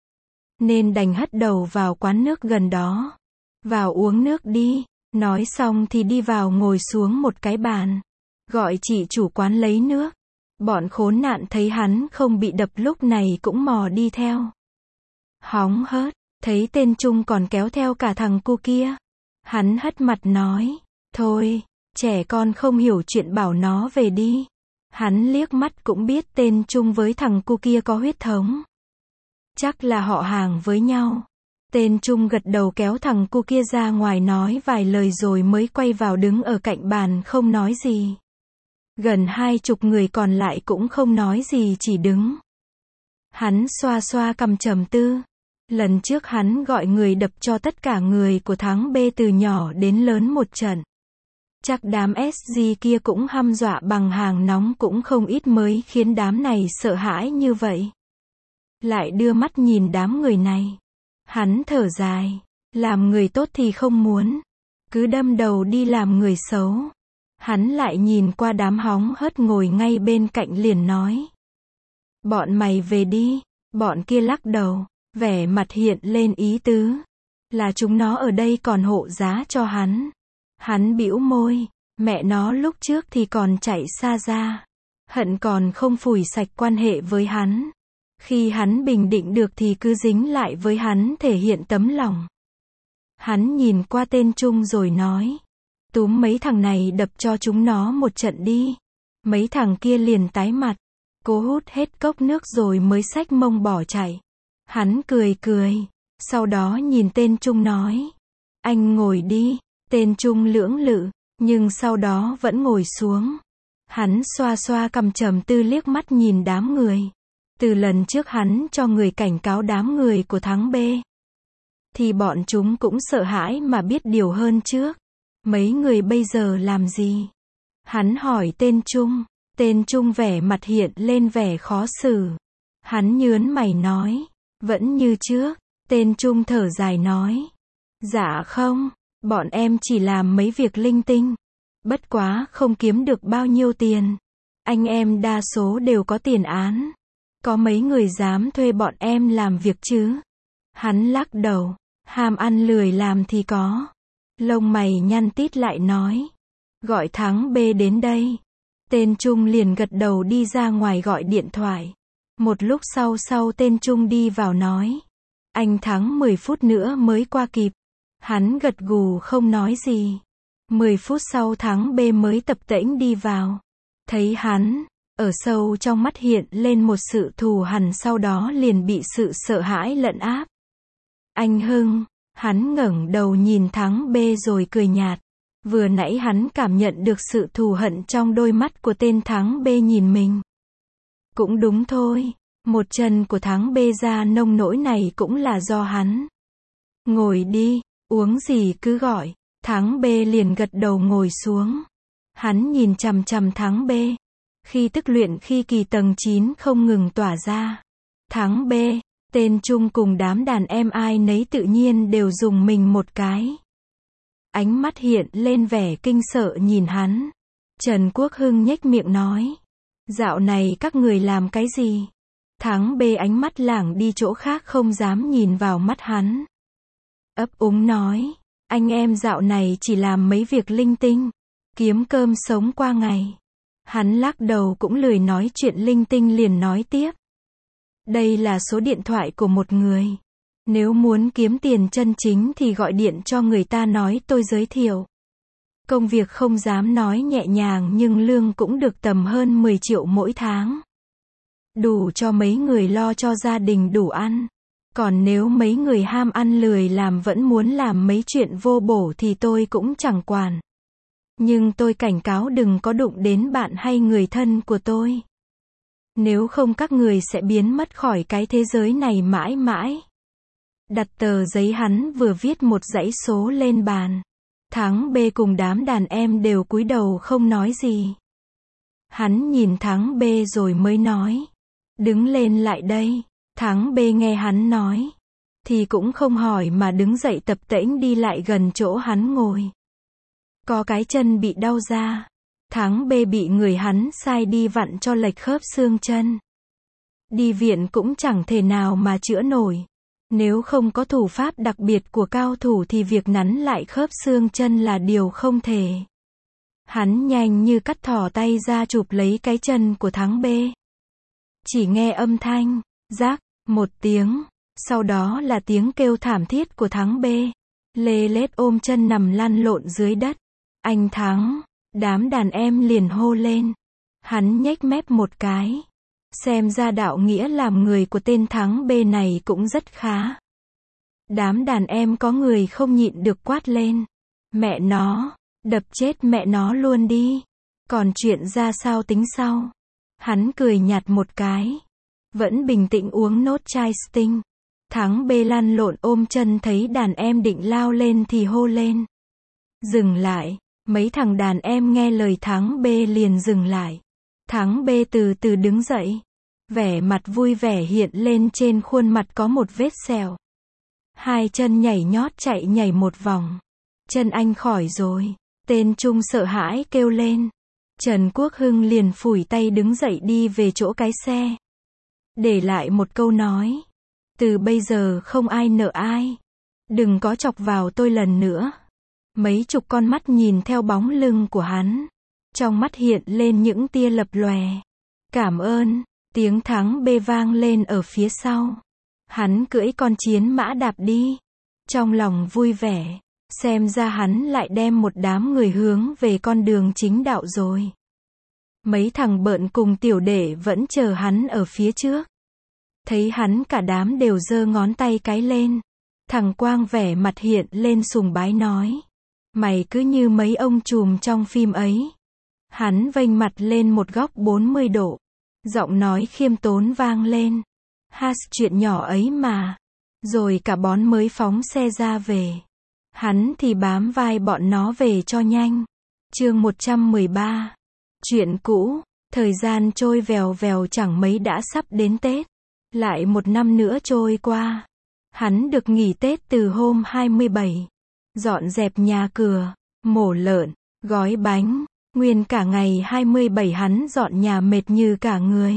Nên đành hất đầu vào quán nước gần đó. Vào uống nước đi. Nói xong thì đi vào ngồi xuống một cái bàn. Gọi chị chủ quán lấy nước. Bọn khốn nạn thấy hắn không bị đập lúc này cũng mò đi theo. Hóng hớt. Thấy tên Trung còn kéo theo cả thằng cu kia. Hắn hất mặt nói. Thôi, trẻ con không hiểu chuyện bảo nó về đi. Hắn liếc mắt cũng biết tên Trung với thằng cu kia có huyết thống. Chắc là họ hàng với nhau. Tên Trung gật đầu kéo thằng cu kia ra ngoài nói vài lời rồi mới quay vào đứng ở cạnh bàn không nói gì. Gần hai chục người còn lại cũng không nói gì chỉ đứng. Hắn xoa xoa cằm trầm tư. Lần trước hắn gọi người đập cho tất cả người của Thắng B từ nhỏ đến lớn một trận. Chắc đám ét giê kia cũng hăm dọa bằng hàng nóng cũng không ít mới khiến đám này sợ hãi như vậy. Lại đưa mắt nhìn đám người này. Hắn thở dài. Làm người tốt thì không muốn. Cứ đâm đầu đi làm người xấu. Hắn lại nhìn qua đám hóng hớt ngồi ngay bên cạnh liền nói. Bọn mày về đi. Bọn kia lắc đầu. Vẻ mặt hiện lên ý tứ. Là chúng nó ở đây còn hộ giá cho hắn. Hắn bĩu môi. Mẹ nó lúc trước thì còn chạy xa ra. Hận còn không phủi sạch quan hệ với hắn. Khi hắn bình định được thì cứ dính lại với hắn thể hiện tấm lòng. Hắn nhìn qua tên Trung rồi nói. Túm mấy thằng này đập cho chúng nó một trận đi. Mấy thằng kia liền tái mặt. Cố hút hết cốc nước rồi mới xách mông bỏ chạy. Hắn cười cười. Sau đó nhìn tên Trung nói. Anh ngồi đi. Tên Trung lưỡng lự. Nhưng sau đó vẫn ngồi xuống. Hắn xoa xoa cằm trầm tư liếc mắt nhìn đám người. Từ lần trước hắn cho người cảnh cáo đám người của Thắng B. Thì bọn chúng cũng sợ hãi mà biết điều hơn trước. Mấy người bây giờ làm gì? Hắn hỏi tên Trung. Tên Trung vẻ mặt hiện lên vẻ khó xử. Hắn nhớn mày nói. Vẫn như trước. Tên Trung thở dài nói. Dạ không. Bọn em chỉ làm mấy việc linh tinh. Bất quá không kiếm được bao nhiêu tiền. Anh em đa số đều có tiền án. Có mấy người dám thuê bọn em làm việc chứ? Hắn lắc đầu. Ham ăn lười làm thì có. Lông mày nhăn tít lại nói. Gọi Thắng B đến đây. Tên Trung liền gật đầu đi ra ngoài gọi điện thoại. Một lúc sau sau tên Trung đi vào nói. Anh Thắng mười phút nữa mới qua kịp. Hắn gật gù không nói gì. mười phút sau Thắng B mới tập tễnh đi vào. Thấy hắn, ở sâu trong mắt hiện lên một sự thù hằn sau đó liền bị sự sợ hãi lẫn áp. Anh Hưng, hắn ngẩng đầu nhìn Thắng B rồi cười nhạt. Vừa nãy hắn cảm nhận được sự thù hận trong đôi mắt của tên Thắng B nhìn mình. Cũng đúng thôi, Một chân của Thắng bê ra nông nỗi này cũng là do hắn. Ngồi đi, uống gì cứ gọi. Thắng bê liền gật đầu ngồi xuống. Hắn nhìn chằm chằm Thắng bê. Khi tức luyện khi kỳ tầng chín không ngừng tỏa ra. Thắng bê, tên Trung cùng đám đàn em ai nấy tự nhiên đều dùng mình một cái. Ánh mắt hiện lên vẻ kinh sợ nhìn hắn. Trần Quốc Hưng nhếch miệng nói. Dạo này các người làm cái gì? Thắng bê ánh mắt lảng đi chỗ khác không dám nhìn vào mắt hắn. Ấp úng nói. Anh em dạo này chỉ làm mấy việc linh tinh. Kiếm cơm sống qua ngày. Hắn lắc đầu cũng lười nói chuyện linh tinh liền nói tiếp. Đây là số điện thoại của một người. Nếu muốn kiếm tiền chân chính thì gọi điện cho người ta nói tôi giới thiệu. Công việc không dám nói nhẹ nhàng nhưng lương cũng được tầm hơn mười triệu mỗi tháng. Đủ cho mấy người lo cho gia đình đủ ăn. Còn nếu mấy người ham ăn lười làm vẫn muốn làm mấy chuyện vô bổ thì tôi cũng chẳng quản. Nhưng tôi cảnh cáo đừng có đụng đến bạn hay người thân của tôi. Nếu không các người sẽ biến mất khỏi cái thế giới này mãi mãi. Đặt tờ giấy hắn vừa viết một dãy số lên bàn. Thắng bê cùng đám đàn em đều cúi đầu không nói gì. Hắn nhìn Thắng bê rồi mới nói. Đứng lên lại đây. Thắng bê nghe hắn nói. Thì cũng không hỏi mà đứng dậy tập tễnh đi lại gần chỗ hắn ngồi. Có cái chân bị đau ra. Thắng bê bị người hắn sai đi vặn cho lệch khớp xương chân. Đi viện cũng chẳng thể nào mà chữa nổi. Nếu không có thủ pháp đặc biệt của cao thủ thì việc nắn lại khớp xương chân là điều không thể. Hắn nhanh như cắt thỏ tay ra chụp lấy cái chân của Thắng bê. Chỉ nghe âm thanh, rác, một tiếng. Sau đó là tiếng kêu thảm thiết của Thắng bê. Lê lết ôm chân nằm lăn lộn dưới đất. Anh Thắng, đám đàn em liền hô lên. Hắn nhếch mép một cái. Xem ra đạo nghĩa làm người của tên Thắng bê này cũng rất khá. Đám đàn em có người không nhịn được quát lên. Mẹ nó, đập chết mẹ nó luôn đi. Còn chuyện ra sao tính sau. Hắn cười nhạt một cái. Vẫn bình tĩnh uống nốt chai Sting. Thắng bê lăn lộn ôm chân thấy đàn em định lao lên thì hô lên. Dừng lại. Mấy thằng đàn em nghe lời Thắng bê liền dừng lại. Thắng bê từ từ đứng dậy. Vẻ mặt vui vẻ hiện lên trên khuôn mặt có một vết sẹo. Hai chân nhảy nhót chạy nhảy một vòng. Chân anh khỏi rồi. Tên Trung sợ hãi kêu lên. Trần Quốc Hưng liền phủi tay đứng dậy đi về chỗ cái xe. Để lại một câu nói. Từ bây giờ không ai nợ ai. Đừng có chọc vào tôi lần nữa. Mấy chục con mắt nhìn theo bóng lưng của hắn. Trong mắt hiện lên những tia lập lòe. Cảm ơn. Tiếng Thắng bê vang lên ở phía sau. Hắn cưỡi con chiến mã đạp đi. Trong lòng vui vẻ. Xem ra hắn lại đem một đám người hướng về con đường chính đạo rồi. Mấy thằng bợn cùng tiểu đệ vẫn chờ hắn ở phía trước. Thấy hắn cả đám đều giơ ngón tay cái lên. Thằng Quang vẻ mặt hiện lên sùng bái nói. Mày cứ như mấy ông trùm trong phim ấy. Hắn vênh mặt lên một góc bốn mươi độ. Giọng nói khiêm tốn vang lên. Has chuyện nhỏ ấy mà. Rồi cả bón mới phóng xe ra về. Hắn thì bám vai bọn nó về cho nhanh. Chương một trăm mười ba. Chuyện cũ. Thời gian trôi vèo vèo chẳng mấy đã sắp đến Tết. Lại một năm nữa trôi qua. Hắn được nghỉ Tết từ hôm hai mươi bảy. Dọn dẹp nhà cửa, mổ lợn, gói bánh. Nguyên cả ngày hai mươi bảy hắn dọn nhà mệt như cả người.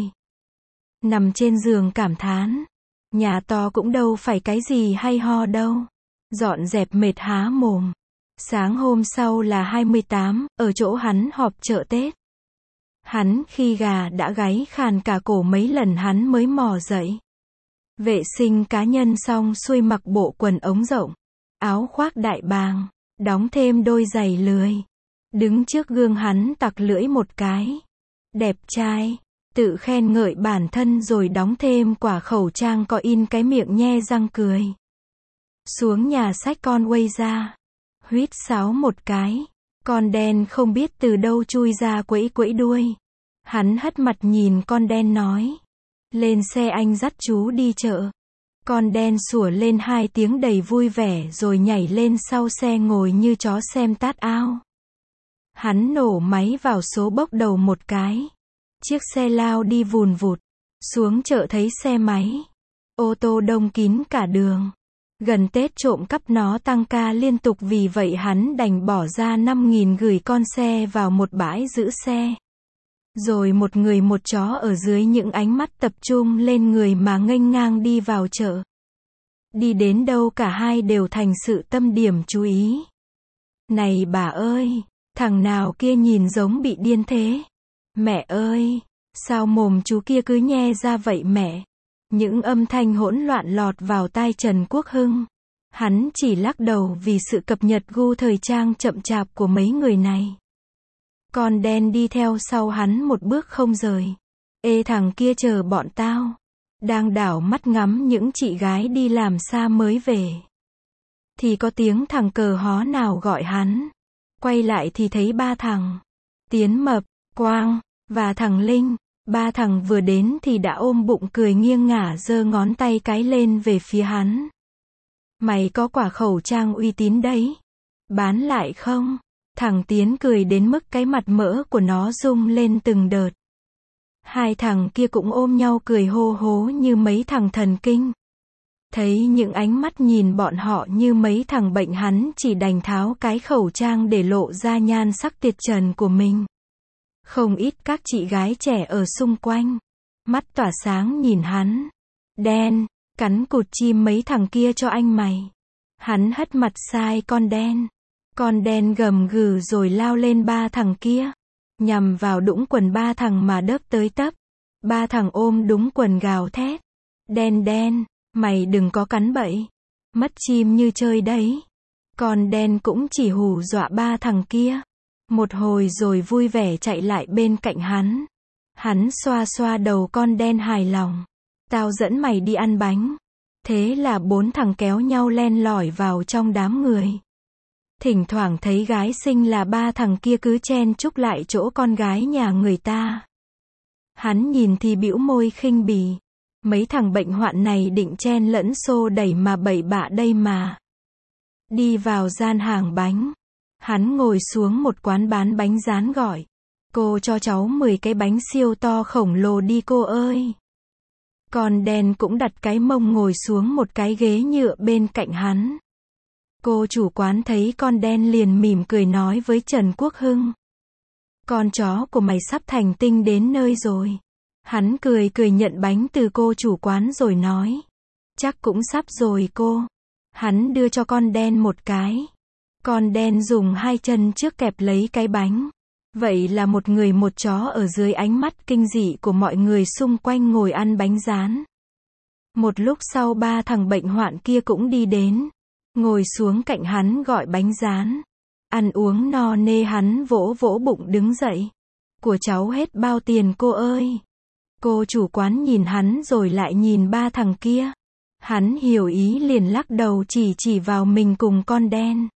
Nằm trên giường cảm thán. Nhà to cũng đâu phải cái gì hay ho đâu. Dọn dẹp mệt há mồm. Sáng hôm sau là hai mươi tám, ở chỗ hắn họp chợ Tết. Hắn khi gà đã gáy khàn cả cổ mấy lần hắn mới mò dậy. Vệ sinh cá nhân xong xuôi mặc bộ quần ống rộng. Áo khoác đại bàng. Đóng thêm đôi giày lười. Đứng trước gương hắn tặc lưỡi một cái. Đẹp trai. Tự khen ngợi bản thân rồi đóng thêm quả khẩu trang có in cái miệng nhe răng cười. Xuống nhà xách con quay ra. Huýt sáo một cái. Con đen không biết từ đâu chui ra quẫy quẫy đuôi. Hắn hất mặt nhìn con đen nói. Lên xe anh dắt chú đi chợ. Con đen sủa lên hai tiếng đầy vui vẻ rồi nhảy lên sau xe ngồi như chó xem tát ao. Hắn nổ máy vào số bốc đầu một cái. Chiếc xe lao đi vùn vụt. Xuống chợ thấy xe máy. Ô tô đông kín cả đường. Gần Tết trộm cắp nó tăng ca liên tục, vì vậy hắn đành bỏ ra năm nghìn gửi con xe vào một bãi giữ xe. Rồi một người một chó ở dưới những ánh mắt tập trung lên người mà nghênh ngang đi vào chợ. Đi đến đâu cả hai đều thành sự tâm điểm chú ý. Này bà ơi, thằng nào kia nhìn giống bị điên thế? Mẹ ơi, sao mồm chú kia cứ nhe ra vậy mẹ? Những âm thanh hỗn loạn lọt vào tai Trần Quốc Hưng. Hắn chỉ lắc đầu vì sự cập nhật gu thời trang chậm chạp của mấy người này. Con đen đi theo sau hắn một bước không rời. Ê thằng kia chờ bọn tao. Đang đảo mắt ngắm những chị gái đi làm xa mới về. Thì có tiếng thằng cờ hó nào gọi hắn. Quay lại thì thấy ba thằng. Tiến Mập, Quang, và thằng Linh. Ba thằng vừa đến thì đã ôm bụng cười nghiêng ngả giơ ngón tay cái lên về phía hắn. Mày có quả khẩu trang uy tín đấy. Bán lại không? Thằng Tiến cười đến mức cái mặt mỡ của nó rung lên từng đợt. Hai thằng kia cũng ôm nhau cười hô hố như mấy thằng thần kinh. Thấy những ánh mắt nhìn bọn họ như mấy thằng bệnh, hắn chỉ đành tháo cái khẩu trang để lộ ra nhan sắc tuyệt trần của mình. Không ít các chị gái trẻ ở xung quanh. Mắt tỏa sáng nhìn hắn. Đen, cắn cụt chim mấy thằng kia cho anh mày. Hắn hất mặt sai con đen. Con đen gầm gừ rồi lao lên ba thằng kia. Nhằm vào đũng quần ba thằng mà đớp tới tấp. Ba thằng ôm đũng quần gào thét. Đen đen, mày đừng có cắn bậy. Mất chim như chơi đấy. Con đen cũng chỉ hù dọa ba thằng kia. Một hồi rồi vui vẻ chạy lại bên cạnh hắn. Hắn xoa xoa đầu con đen hài lòng. Tao dẫn mày đi ăn bánh. Thế là bốn thằng kéo nhau len lỏi vào trong đám người. Thỉnh thoảng thấy gái xinh là ba thằng kia cứ chen chúc lại chỗ con gái nhà người ta. Hắn nhìn thì bĩu môi khinh bỉ. Mấy thằng bệnh hoạn này định chen lẫn xô đẩy mà bậy bạ đây mà. Đi vào gian hàng bánh. Hắn ngồi xuống một quán bán bánh rán gọi. Cô cho cháu mười cái bánh siêu to khổng lồ đi cô ơi. Con đen cũng đặt cái mông ngồi xuống một cái ghế nhựa bên cạnh hắn. Cô chủ quán thấy con đen liền mỉm cười nói với Trần Quốc Hưng. Con chó của mày sắp thành tinh đến nơi rồi. Hắn cười cười nhận bánh từ cô chủ quán rồi nói. Chắc cũng sắp rồi cô. Hắn đưa cho con đen một cái. Con đen dùng hai chân trước kẹp lấy cái bánh. Vậy là một người một chó ở dưới ánh mắt kinh dị của mọi người xung quanh ngồi ăn bánh rán. Một lúc sau ba thằng bệnh hoạn kia cũng đi đến. Ngồi xuống cạnh hắn gọi bánh rán. Ăn uống no nê hắn vỗ vỗ bụng đứng dậy. Của cháu hết bao tiền cô ơi. Cô chủ quán nhìn hắn rồi lại nhìn ba thằng kia. Hắn hiểu ý liền lắc đầu chỉ chỉ vào mình cùng con đen.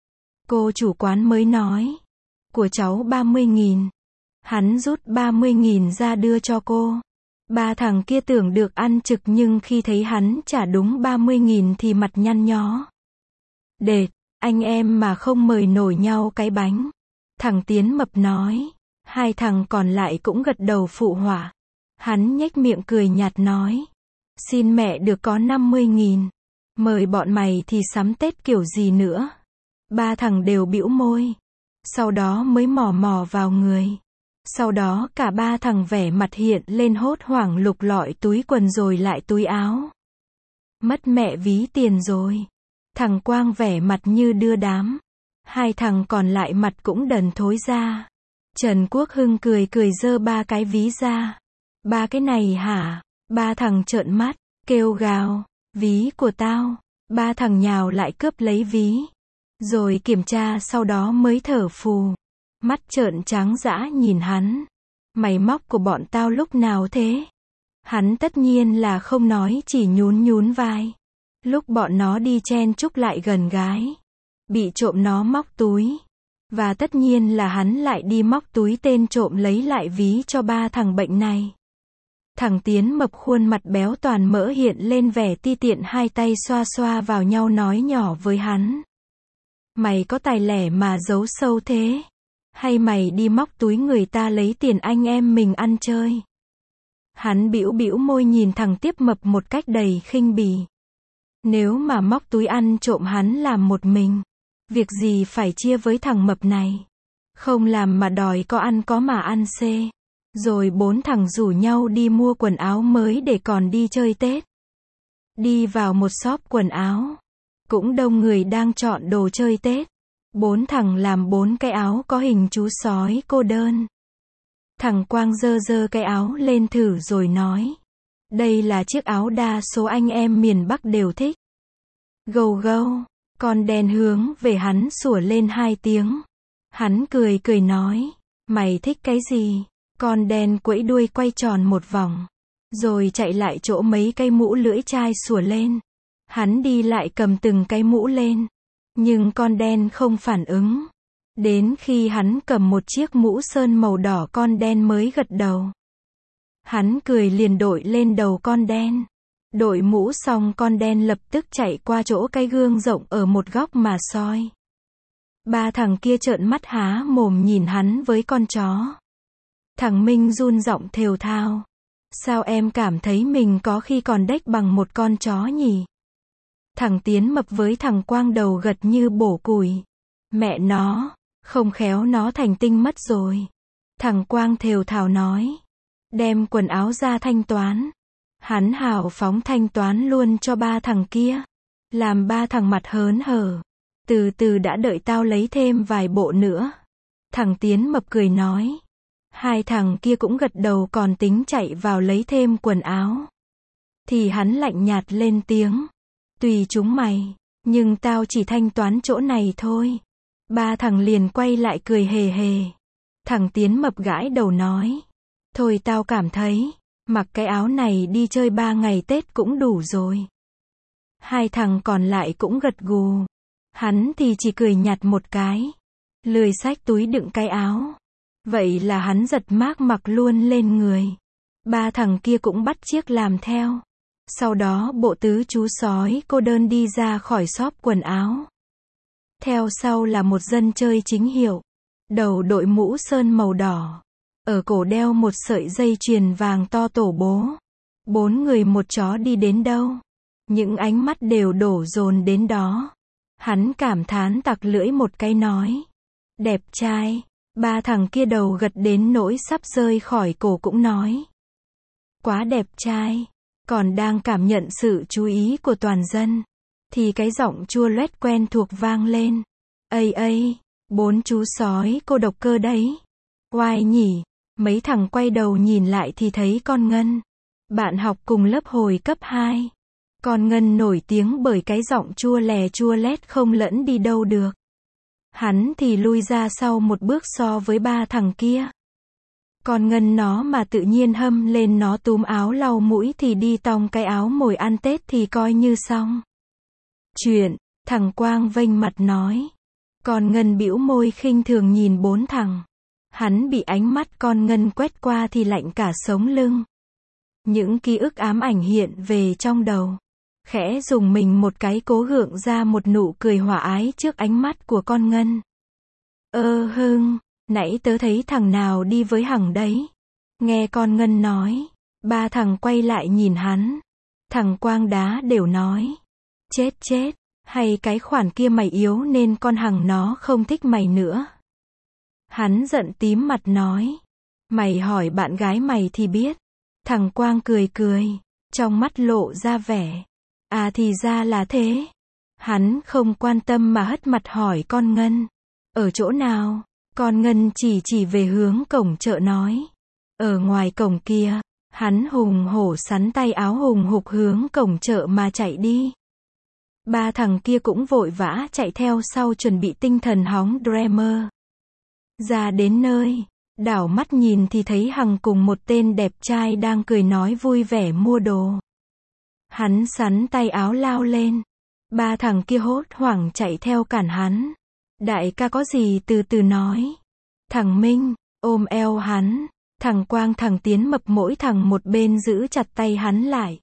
Cô chủ quán mới nói. Của cháu ba mươi nghìn. Hắn rút ba mươi nghìn ra đưa cho cô. Ba thằng kia tưởng được ăn trực nhưng khi thấy hắn trả đúng ba mươi nghìn thì mặt nhăn nhó. Đệt, anh em mà không mời nổi nhau cái bánh. Thằng Tiến Mập nói. Hai thằng còn lại cũng gật đầu phụ họa. Hắn nhếch miệng cười nhạt nói. Xin mẹ được có năm mươi nghìn. Mời bọn mày thì sắm Tết kiểu gì nữa. Ba thằng đều bĩu môi. Sau đó mới mò mò vào người. Sau đó cả ba thằng vẻ mặt hiện lên hốt hoảng lục lọi túi quần rồi lại túi áo. Mất mẹ ví tiền rồi. Thằng Quang vẻ mặt như đưa đám. Hai thằng còn lại mặt cũng đần thối ra. Trần Quốc Hưng cười cười giơ ba cái ví ra. Ba cái này hả? Ba thằng trợn mắt, kêu gào. Ví của tao. Ba thằng nhào lại cướp lấy ví. Rồi kiểm tra sau đó mới thở phù. Mắt trợn trắng dã nhìn hắn. Mày móc của bọn tao lúc nào thế? Hắn tất nhiên là không nói, chỉ nhún nhún vai. Lúc bọn nó đi chen chúc lại gần gái. Bị trộm nó móc túi. Và tất nhiên là hắn lại đi móc túi tên trộm lấy lại ví cho ba thằng bệnh này. Thằng Tiến Mập khuôn mặt béo toàn mỡ hiện lên vẻ ti tiện, hai tay xoa xoa vào nhau nói nhỏ với hắn. Mày có tài lẻ mà giấu sâu thế? Hay mày đi móc túi người ta lấy tiền anh em mình ăn chơi? Hắn bĩu bĩu môi nhìn thằng Tiếp Mập một cách đầy khinh bỉ. Nếu mà móc túi ăn trộm hắn làm một mình, việc gì phải chia với thằng Mập này? Không làm mà đòi có ăn có mà ăn xê. Rồi bốn thằng rủ nhau đi mua quần áo mới để còn đi chơi Tết. Đi vào một shop quần áo, cũng đông người đang chọn đồ chơi Tết. Bốn thằng làm bốn cái áo có hình chú sói cô đơn. Thằng Quang giơ giơ cái áo lên thử rồi nói. Đây là chiếc áo đa số anh em miền Bắc đều thích. Gâu gâu, con đen hướng về hắn sủa lên hai tiếng. Hắn cười cười nói. Mày thích cái gì? Con đen quẫy đuôi quay tròn một vòng. Rồi chạy lại chỗ mấy cây mũ lưỡi chai sủa lên. Hắn đi lại cầm từng cái mũ lên. Nhưng con đen không phản ứng. Đến khi hắn cầm một chiếc mũ sơn màu đỏ con đen mới gật đầu. Hắn cười liền đội lên đầu con đen. Đội mũ xong con đen lập tức chạy qua chỗ cái gương rộng ở một góc mà soi. Ba thằng kia trợn mắt há mồm nhìn hắn với con chó. Thằng Minh run giọng thều thào. Sao em cảm thấy mình có khi còn đếch bằng một con chó nhỉ? Thằng Tiến Mập với thằng Quang đầu gật như bổ củi. Mẹ nó, không khéo nó thành tinh mất rồi. Thằng Quang thều thào nói. Đem quần áo ra thanh toán. Hắn hào phóng thanh toán luôn cho ba thằng kia. Làm ba thằng mặt hớn hở. Từ từ đã, đợi tao lấy thêm vài bộ nữa. Thằng Tiến Mập cười nói. Hai thằng kia cũng gật đầu, còn tính chạy vào lấy thêm quần áo. Thì hắn lạnh nhạt lên tiếng. Tùy chúng mày, nhưng tao chỉ thanh toán chỗ này thôi. Ba thằng liền quay lại cười hề hề. Thằng Tiến Mập gãi đầu nói. Thôi tao cảm thấy, mặc cái áo này đi chơi ba ngày Tết cũng đủ rồi. Hai thằng còn lại cũng gật gù. Hắn thì chỉ cười nhạt một cái. Lười xách túi đựng cái áo. Vậy là hắn giật mác mặc luôn lên người. Ba thằng kia cũng bắt chước làm theo. Sau đó bộ tứ chú sói cô đơn đi ra khỏi shop quần áo. Theo sau là một dân chơi chính hiệu. Đầu đội mũ sơn màu đỏ. Ở cổ đeo một sợi dây chuyền vàng to tổ bố. Bốn người một chó đi đến đâu, những ánh mắt đều đổ dồn đến đó. Hắn cảm thán tặc lưỡi một cái nói. Đẹp trai. Ba thằng kia đầu gật đến nỗi sắp rơi khỏi cổ cũng nói. Quá đẹp trai. Còn đang cảm nhận sự chú ý của toàn dân, thì cái giọng chua loét quen thuộc vang lên. Ây ây, bốn chú sói cô độc cơ đấy. Oai nhỉ. Mấy thằng quay đầu nhìn lại thì thấy con Ngân. Bạn học cùng lớp hồi cấp hai. Con Ngân nổi tiếng bởi cái giọng chua lè chua lét không lẫn đi đâu được. Hắn thì lui ra sau một bước so với ba thằng kia. Con Ngân nó mà tự nhiên hâm lên nó túm áo lau mũi thì đi tong cái áo mồi ăn Tết thì coi như xong chuyện. Thằng Quang vênh mặt nói. Con Ngân bĩu môi khinh thường nhìn bốn thằng. Hắn bị ánh mắt con Ngân quét qua thì lạnh cả sống lưng. Những ký ức ám ảnh hiện về trong đầu. Khẽ dùng mình một cái cố gượng ra một nụ cười hòa ái trước ánh mắt của con Ngân. Ơ hưng, nãy tớ thấy thằng nào đi với Hằng đấy. Nghe con Ngân nói. Ba thằng quay lại nhìn hắn. Thằng Quang đá đều nói. Chết chết, hay cái khoản kia mày yếu nên con Hằng nó không thích mày nữa. Hắn giận tím mặt nói. Mày hỏi bạn gái mày thì biết. Thằng Quang cười cười, trong mắt lộ ra vẻ. À thì ra là thế. Hắn không quan tâm mà hất mặt hỏi con Ngân. Ở chỗ nào? Con Ngân chỉ chỉ về hướng cổng chợ nói. Ở ngoài cổng kia. Hắn hùng hổ sắn tay áo hùng hục hướng cổng chợ mà chạy đi. Ba thằng kia cũng vội vã chạy theo sau chuẩn bị tinh thần hóng Dreamer. Ra đến nơi, đảo mắt nhìn thì thấy Hằng cùng một tên đẹp trai đang cười nói vui vẻ mua đồ. Hắn sắn tay áo lao lên. Ba thằng kia hốt hoảng chạy theo cản hắn. Đại ca có gì từ từ nói. Thằng Minh ôm eo hắn. Thằng Quang thằng Tiến Mập mỗi thằng một bên giữ chặt tay hắn lại.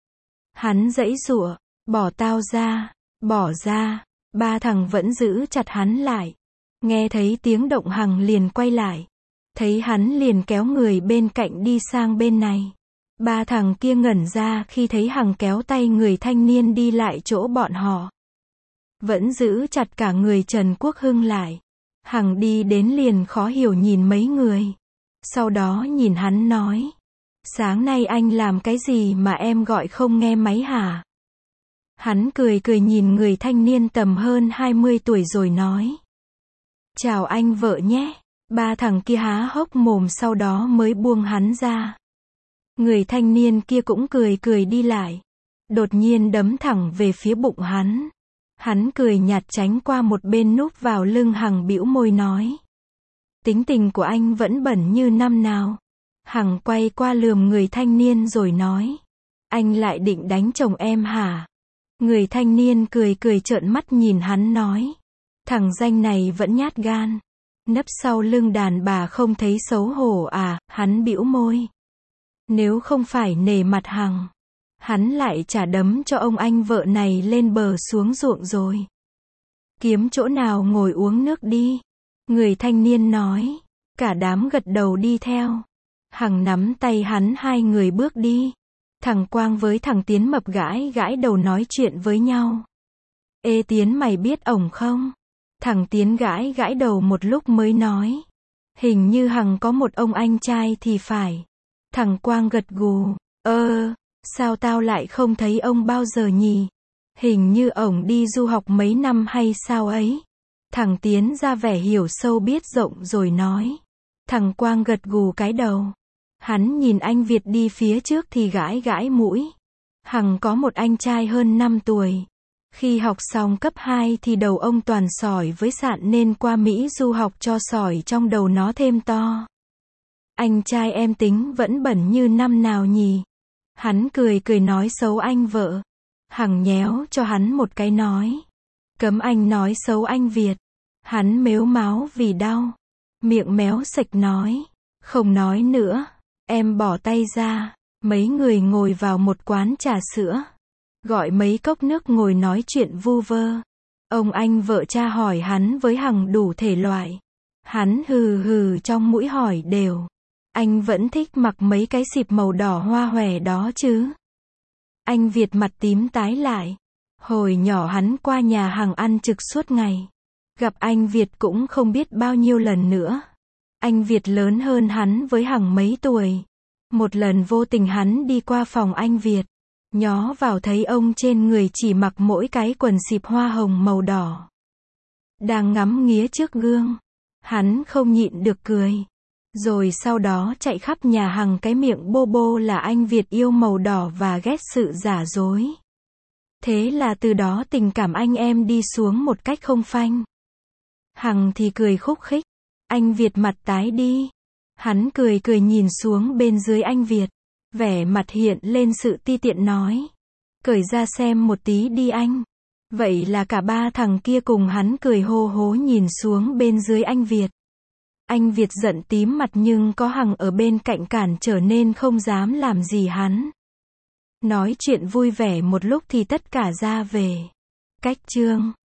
Hắn giãy giụa, bỏ tao ra, bỏ ra, ba thằng vẫn giữ chặt hắn lại. Nghe thấy tiếng động Hằng liền quay lại. Thấy hắn liền kéo người bên cạnh đi sang bên này. Ba thằng kia ngẩn ra khi thấy Hằng kéo tay người thanh niên đi lại chỗ bọn họ. Vẫn giữ chặt cả người Trần Quốc Hưng lại. Hằng đi đến liền khó hiểu nhìn mấy người. Sau đó nhìn hắn nói. Sáng nay anh làm cái gì mà em gọi không nghe máy hả? Hắn cười cười nhìn người thanh niên tầm hơn hai mươi tuổi rồi nói. Chào anh vợ nhé. Ba thằng kia há hốc mồm sau đó mới buông hắn ra. Người thanh niên kia cũng cười cười đi lại. Đột nhiên đấm thẳng về phía bụng hắn. Hắn cười nhạt tránh qua một bên núp vào lưng Hằng bĩu môi nói. Tính tình của anh vẫn bẩn như năm nào. Hằng quay qua lườm người thanh niên rồi nói. Anh lại định đánh chồng em hả? Người thanh niên cười cười trợn mắt nhìn hắn nói. Thằng danh này vẫn nhát gan. Nấp sau lưng đàn bà không thấy xấu hổ à? Hắn bĩu môi. Nếu không phải nể mặt Hằng, hắn lại trả đấm cho ông anh vợ này lên bờ xuống ruộng rồi. Kiếm chỗ nào ngồi uống nước đi. Người thanh niên nói. Cả đám gật đầu đi theo. Hằng nắm tay hắn hai người bước đi. Thằng Quang với thằng Tiến Mập gãi gãi đầu nói chuyện với nhau. Ê Tiến mày biết ổng không? Thằng Tiến gãi gãi đầu một lúc mới nói. Hình như Hằng có một ông anh trai thì phải. Thằng Quang gật gù. Ơ, sao tao lại không thấy ông bao giờ nhỉ? Hình như ổng đi du học mấy năm hay sao ấy? Thằng Tiến ra vẻ hiểu sâu biết rộng rồi nói. Thằng Quang gật gù cái đầu. Hắn nhìn anh Việt đi phía trước thì gãi gãi mũi. Hằng có một anh trai hơn năm tuổi. Khi học xong cấp hai thì đầu ông toàn sỏi với sạn nên qua Mỹ du học cho sỏi trong đầu nó thêm to. Anh trai em tính vẫn bẩn như năm nào nhỉ? Hắn cười cười nói xấu anh vợ. Hằng nhéo cho hắn một cái nói. Cấm anh nói xấu anh Việt. Hắn mếu máo vì đau. Miệng méo sạch nói. Không nói nữa. Em bỏ tay ra. Mấy người ngồi vào một quán trà sữa. Gọi mấy cốc nước ngồi nói chuyện vu vơ. Ông anh vợ cha hỏi hắn với Hằng đủ thể loại. Hắn hừ hừ trong mũi hỏi đều. Anh vẫn thích mặc mấy cái xịp màu đỏ hoa hòe đó chứ? Anh Việt mặt tím tái lại. Hồi nhỏ hắn qua nhà Hằng ăn trực suốt ngày. Gặp anh Việt cũng không biết bao nhiêu lần nữa. Anh Việt lớn hơn hắn với Hằng mấy tuổi. Một lần vô tình hắn đi qua phòng anh Việt. Nhó vào thấy ông trên người chỉ mặc mỗi cái quần xịp hoa hồng màu đỏ. Đang ngắm nghía trước gương. Hắn không nhịn được cười. Rồi sau đó chạy khắp nhà Hằng cái miệng bô bô là anh Việt yêu màu đỏ và ghét sự giả dối. Thế là từ đó tình cảm anh em đi xuống một cách không phanh. Hằng thì cười khúc khích. Anh Việt mặt tái đi. Hắn cười cười nhìn xuống bên dưới anh Việt. Vẻ mặt hiện lên sự ti tiện nói. Cởi ra xem một tí đi anh. Vậy là cả ba thằng kia cùng hắn cười hô hố nhìn xuống bên dưới anh Việt. Anh Việt giận tím mặt nhưng có Hằng ở bên cạnh cản trở nên không dám làm gì hắn. Nói chuyện vui vẻ một lúc thì tất cả ra về. Cách chương